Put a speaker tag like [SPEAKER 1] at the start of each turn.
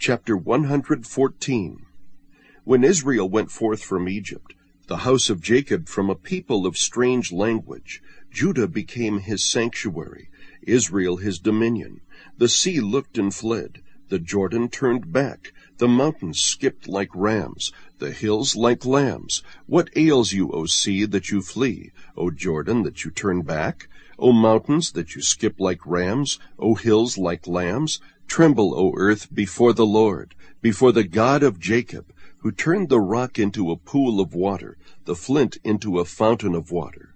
[SPEAKER 1] Chapter 114. When Israel went forth from Egypt, the house of Jacob from a people of strange language, Judah became his sanctuary, Israel his dominion. The sea looked and fled, the Jordan turned back, the mountains skipped like rams, the hills like lambs. What ails you, O sea, that you flee? O Jordan, that you turn back? O mountains, that you skip like rams? O hills like lambs? Tremble, O earth, before the Lord, before the God of Jacob, who turned the rock into a pool of water, the flint into a fountain of water.